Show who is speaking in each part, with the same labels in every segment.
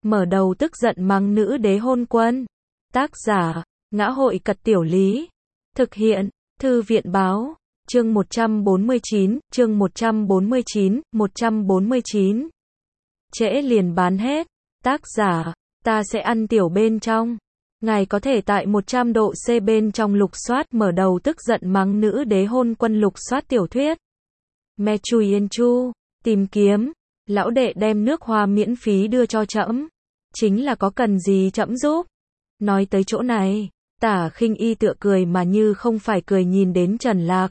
Speaker 1: mở đầu tức giận mắng nữ đế hôn quân. Tác giả, Ngã hội Cật Tiểu Lý. Thực hiện, Thư viện Báo. Chương 149, chương 149. Trễ liền bán hết. Tác giả, ta sẽ ăn tiểu bên trong. Ngài có thể tại 100 độ C bên trong lục soát mở đầu tức giận mắng nữ đế hôn quân lục soát tiểu thuyết. Me Chui Yên Chu, tìm kiếm, lão đệ đem nước hoa miễn phí đưa cho trẫm, chính là có cần gì trẫm giúp. Nói tới chỗ này, Tả Khinh Y tựa cười mà như không phải cười nhìn đến Trần Lạc.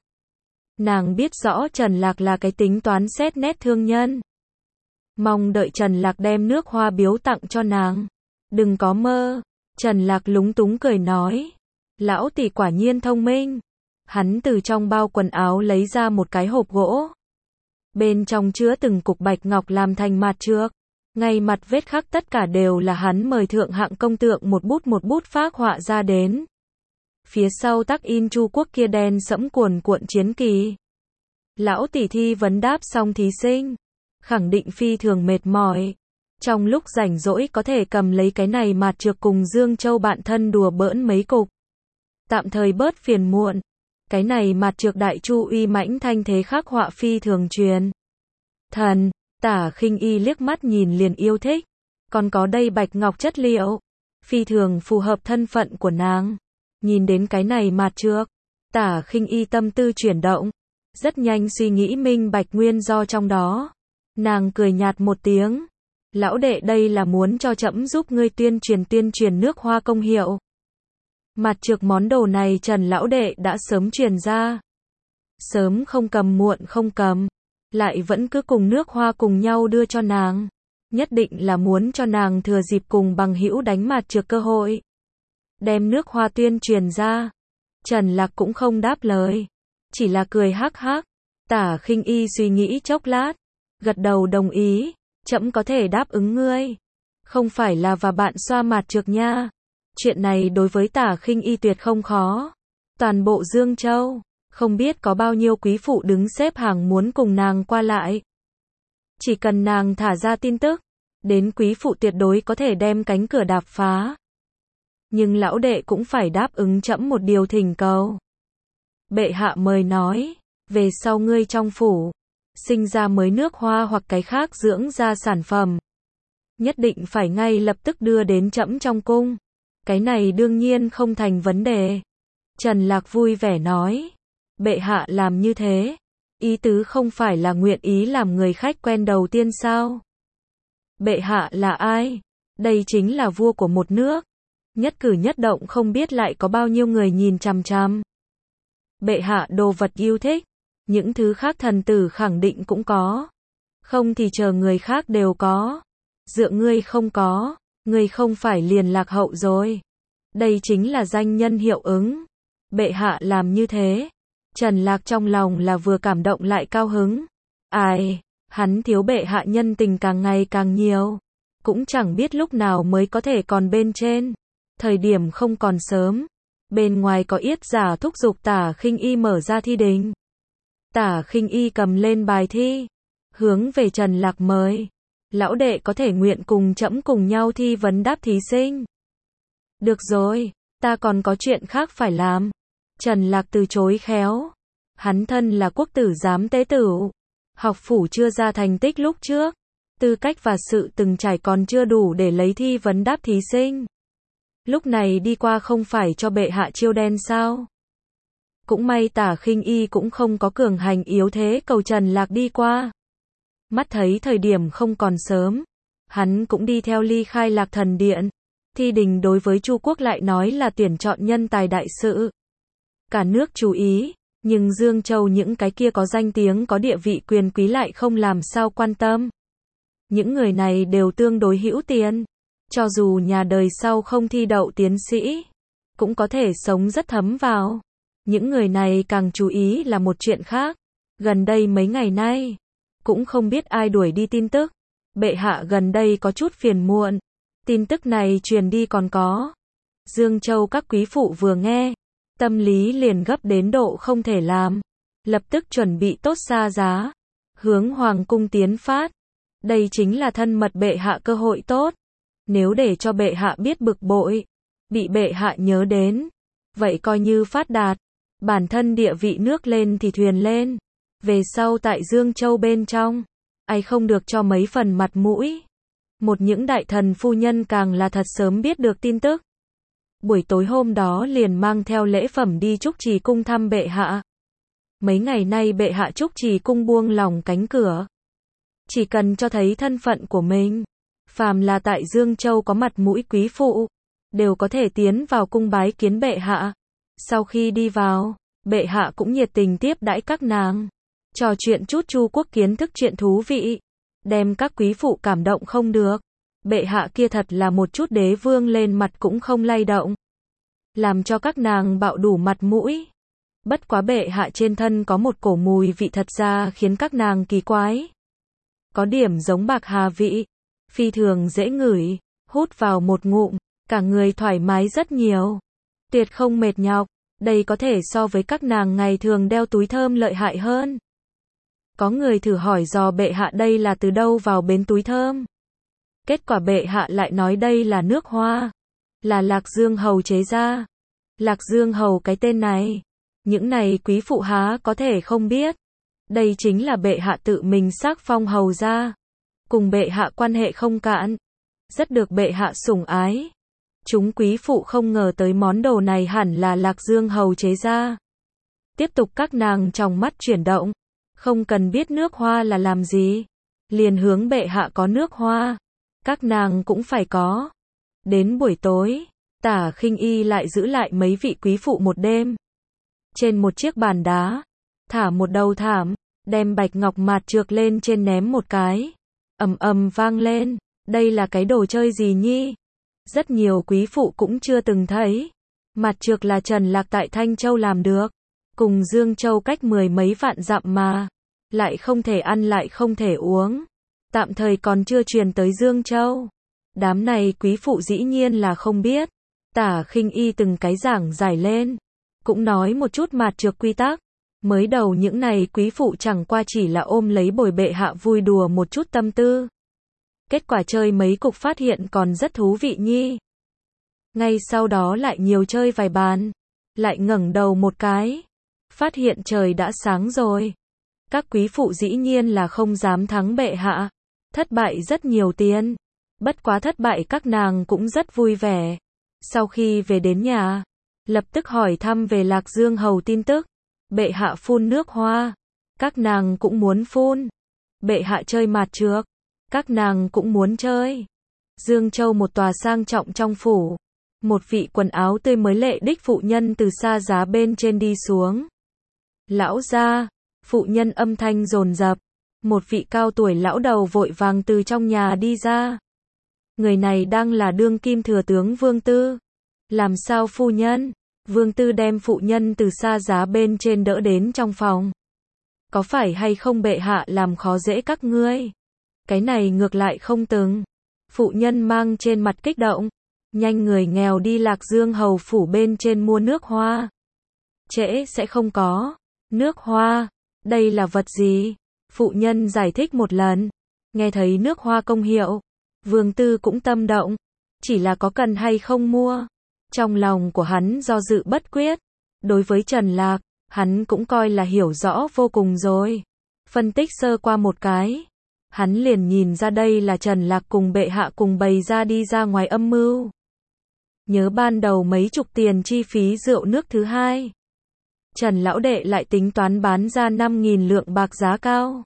Speaker 1: Nàng biết rõ Trần Lạc là cái tính toán xét nét thương nhân. Mong đợi Trần Lạc đem nước hoa biếu tặng cho nàng. Đừng có mơ. Trần Lạc lúng túng cười nói. Lão tỷ quả nhiên thông minh. Hắn từ trong bao quần áo lấy ra một cái hộp gỗ. Bên trong chứa từng cục bạch ngọc làm thành mặt trược. Ngay mặt vết khắc tất cả đều là hắn mời thượng hạng công tượng một bút phác họa ra đến. Phía sau tắc in Chu quốc kia đen sẫm cuồn cuộn chiến kỳ. Lão tỷ thi vấn đáp xong thí sinh. Khẳng định phi thường mệt mỏi. Trong lúc rảnh rỗi có thể cầm lấy cái này mạt trược cùng Dương Châu bạn thân đùa bỡn mấy cục. Tạm thời bớt phiền muộn. Cái này mạt trược đại chu uy mãnh thanh thế khắc họa phi thường truyền. Thần, Tả Khinh Y liếc mắt nhìn liền yêu thích. Còn có đây bạch ngọc chất liệu. Phi thường phù hợp thân phận của nàng. Nhìn đến cái này mạt trược. Tả Khinh Y tâm tư chuyển động. Rất nhanh suy nghĩ minh bạch nguyên do trong đó. Nàng cười nhạt một tiếng. Lão đệ đây là muốn cho trẫm giúp ngươi tuyên truyền nước hoa công hiệu. Mặt trược món đồ này Trần lão đệ đã sớm truyền ra. Sớm không cầm muộn không cầm. Lại vẫn cứ cùng nước hoa cùng nhau đưa cho nàng. Nhất định là muốn cho nàng thừa dịp cùng bằng hữu đánh mặt trược cơ hội. Đem nước hoa tuyên truyền ra. Trần Lạc cũng không đáp lời. Chỉ là cười hắc hắc. Tả Khinh Y suy nghĩ chốc lát. Gật đầu đồng ý. Trẫm có thể đáp ứng ngươi. Không phải là và bạn xoa mặt trược nha. Chuyện này đối với Tả Khinh Y tuyệt không khó. Toàn bộ Dương Châu, không biết có bao nhiêu quý phụ đứng xếp hàng muốn cùng nàng qua lại. Chỉ cần nàng thả ra tin tức, đến quý phụ tuyệt đối có thể đem cánh cửa đạp phá. Nhưng lão đệ cũng phải đáp ứng trẫm một điều thỉnh cầu. Bệ hạ mời nói, về sau ngươi trong phủ sinh ra mới nước hoa hoặc cái khác dưỡng ra sản phẩm, nhất định phải ngay lập tức đưa đến trẫm trong cung. Cái này đương nhiên không thành vấn đề. Trần Lạc vui vẻ nói. Bệ hạ làm như thế. Ý tứ không phải là nguyện ý làm người khách quen đầu tiên sao? Bệ hạ là ai? Đây chính là vua của một nước. Nhất cử nhất động không biết lại có bao nhiêu người nhìn chằm chằm. Bệ hạ đồ vật yêu thích. Những thứ khác thần tử khẳng định cũng có. Không thì chờ người khác đều có. Dựa ngươi không có. Ngươi không phải liền lạc hậu rồi. Đây chính là danh nhân hiệu ứng. Bệ hạ làm như thế. Trần Lạc trong lòng là vừa cảm động lại cao hứng. Ai, hắn thiếu bệ hạ nhân tình càng ngày càng nhiều. Cũng chẳng biết lúc nào mới có thể còn bên trên. Thời điểm không còn sớm. Bên ngoài có yết giả thúc giục Tả Khinh Y mở ra thi đình. Tả Khinh Y cầm lên bài thi. Hướng về Trần Lạc mời. Lão đệ có thể nguyện cùng trẫm cùng nhau thi vấn đáp thí sinh. Được rồi, ta còn có chuyện khác phải làm. Trần Lạc từ chối khéo. Hắn thân là quốc tử giám tế tửu. Học phủ chưa ra thành tích lúc trước. Tư cách và sự từng trải còn chưa đủ để lấy thi vấn đáp thí sinh. Lúc này đi qua không phải cho bệ hạ chiêu đen sao? Cũng may Tả Khinh Y cũng không có cường hành yếu thế cầu Trần Lạc đi qua. Mắt thấy thời điểm không còn sớm. Hắn cũng đi theo ly khai Lạc Thần Điện. Thi đình đối với Chu quốc lại nói là tuyển chọn nhân tài đại sự. Cả nước chú ý, nhưng Dương Châu những cái kia có danh tiếng có địa vị quyền quý lại không làm sao quan tâm. Những người này đều tương đối hữu tiền. Cho dù nhà đời sau không thi đậu tiến sĩ, cũng có thể sống rất thấm vào. Những người này càng chú ý là một chuyện khác. Gần đây mấy ngày nay, cũng không biết ai đuổi đi tin tức. Bệ hạ gần đây có chút phiền muộn. Tin tức này truyền đi còn có. Dương Châu các quý phụ vừa nghe, tâm lý liền gấp đến độ không thể làm. Lập tức chuẩn bị tốt xa giá. Hướng hoàng cung tiến phát. Đây chính là thân mật bệ hạ cơ hội tốt. Nếu để cho bệ hạ biết bực bội, bị bệ hạ nhớ đến, vậy coi như phát đạt. Bản thân địa vị nước lên thì thuyền lên. Về sau tại Dương Châu bên trong, ai không được cho mấy phần mặt mũi. Một những đại thần phu nhân càng là thật sớm biết được tin tức. Buổi tối hôm đó liền mang theo lễ phẩm đi Trúc Trì cung thăm bệ hạ. Mấy ngày nay bệ hạ Trúc Trì cung buông lỏng cánh cửa. Chỉ cần cho thấy thân phận của mình, phàm là tại Dương Châu có mặt mũi quý phụ, đều có thể tiến vào cung bái kiến bệ hạ. Sau khi đi vào, bệ hạ cũng nhiệt tình tiếp đãi các nàng, trò chuyện chút Chu quốc kiến thức chuyện thú vị, đem các quý phụ cảm động không được. Bệ hạ kia thật là một chút đế vương lên mặt cũng không lay động, làm cho các nàng bạo đủ mặt mũi. Bất quá bệ hạ trên thân có một cổ mùi vị thật ra khiến các nàng kỳ quái. Có điểm giống bạc hà vị, phi thường dễ ngửi, hút vào một ngụm, cả người thoải mái rất nhiều. Tuyệt không mệt nhọc, đây có thể so với các nàng ngày thường đeo túi thơm lợi hại hơn. Có người thử hỏi dò bệ hạ đây là từ đâu vào bến túi thơm. Kết quả bệ hạ lại nói đây là nước hoa, là Lạc Dương Hầu chế ra. Lạc Dương Hầu cái tên này, những này quý phụ há có thể không biết. Đây chính là bệ hạ tự mình xác phong hầu ra, cùng bệ hạ quan hệ không cạn, rất được bệ hạ sủng ái. Chúng quý phụ không ngờ tới món đồ này hẳn là Lạc Dương Hầu chế ra. Tiếp tục các nàng trong mắt chuyển động, không cần biết nước hoa là làm gì, liền hướng bệ hạ có nước hoa, các nàng cũng phải có. Đến buổi tối, Tả Khinh Y lại giữ lại mấy vị quý phụ một đêm. Trên một chiếc bàn đá, thả một đầu thảm, đem bạch ngọc mạt trược lên trên ném một cái. Ầm ầm vang lên, đây là cái đồ chơi gì nhi? Rất nhiều quý phụ cũng chưa từng thấy. Mạt trược là Trần Lạc tại Thanh Châu làm được, cùng Dương Châu cách 10 mấy vạn dặm mà, lại không thể ăn lại không thể uống. Tạm thời còn chưa truyền tới Dương Châu. Đám này quý phụ dĩ nhiên là không biết. Tả Khinh Y từng cái giảng giải lên, cũng nói một chút mạt trược quy tắc. Mới đầu những này quý phụ chẳng qua chỉ là ôm lấy bồi bệ hạ vui đùa một chút tâm tư. Kết quả chơi mấy cục phát hiện còn rất thú vị nhi. Ngay sau đó lại nhiều chơi vài bàn, lại ngẩng đầu một cái, phát hiện trời đã sáng rồi. Các quý phụ dĩ nhiên là không dám thắng bệ hạ, thất bại rất nhiều tiền. Bất quá thất bại các nàng cũng rất vui vẻ. Sau khi về đến nhà, lập tức hỏi thăm về Lạc Dương Hầu tin tức. Bệ hạ phun nước hoa, các nàng cũng muốn phun. Bệ hạ chơi mạt trược, các nàng cũng muốn chơi. Dương Châu một tòa sang trọng trong phủ, một vị quần áo tươi mới lệ đích phụ nhân từ xa giá bên trên đi xuống. Lão gia, phụ nhân âm thanh dồn dập, một vị cao tuổi lão đầu vội vàng từ trong nhà đi ra. Người này đang là đương kim thừa tướng Vương Tư. Làm sao phu nhân? Vương Tư đem phụ nhân từ xa giá bên trên đỡ đến trong phòng. Có phải hay không bệ hạ làm khó dễ các ngươi? Cái này ngược lại không từng. Phụ nhân mang trên mặt kích động. Nhanh người nghèo đi Lạc Dương Hầu phủ bên trên mua nước hoa. Trễ sẽ không có. Nước hoa, đây là vật gì? Phụ nhân giải thích một lần. Nghe thấy nước hoa công hiệu, Vương Tư cũng tâm động. Chỉ là có cần hay không mua. Trong lòng của hắn do dự bất quyết. Đối với Trần Lạc, hắn cũng coi là hiểu rõ vô cùng rồi. Phân tích sơ qua một cái, hắn liền nhìn ra đây là Trần Lạc cùng bệ hạ cùng bày ra đi ra ngoài âm mưu. Nhớ ban đầu mấy chục tiền chi phí rượu nước thứ hai, Trần lão đệ lại tính toán bán ra 5.000 lượng bạc giá cao.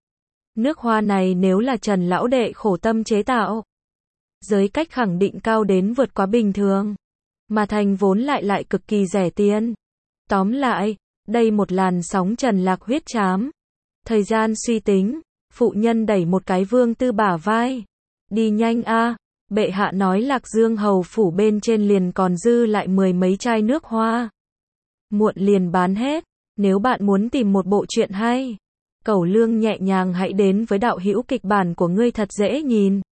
Speaker 1: Nước hoa này nếu là Trần lão đệ khổ tâm chế tạo, giới cách khẳng định cao đến vượt quá bình thường, mà thành vốn lại cực kỳ rẻ tiền. Tóm lại, đây một làn sóng Trần Lạc huyết chám. Thời gian suy tính, phụ nhân đẩy một cái Vương Tư bả vai. Đi nhanh a, bệ hạ nói Lạc Dương Hầu phủ bên trên liền còn dư lại 10 mấy chai nước hoa. Muộn liền bán hết. Nếu bạn muốn tìm một bộ truyện hay, Cẩu Lương nhẹ nhàng hãy đến với đạo hữu kịch bản của ngươi thật dễ nhìn.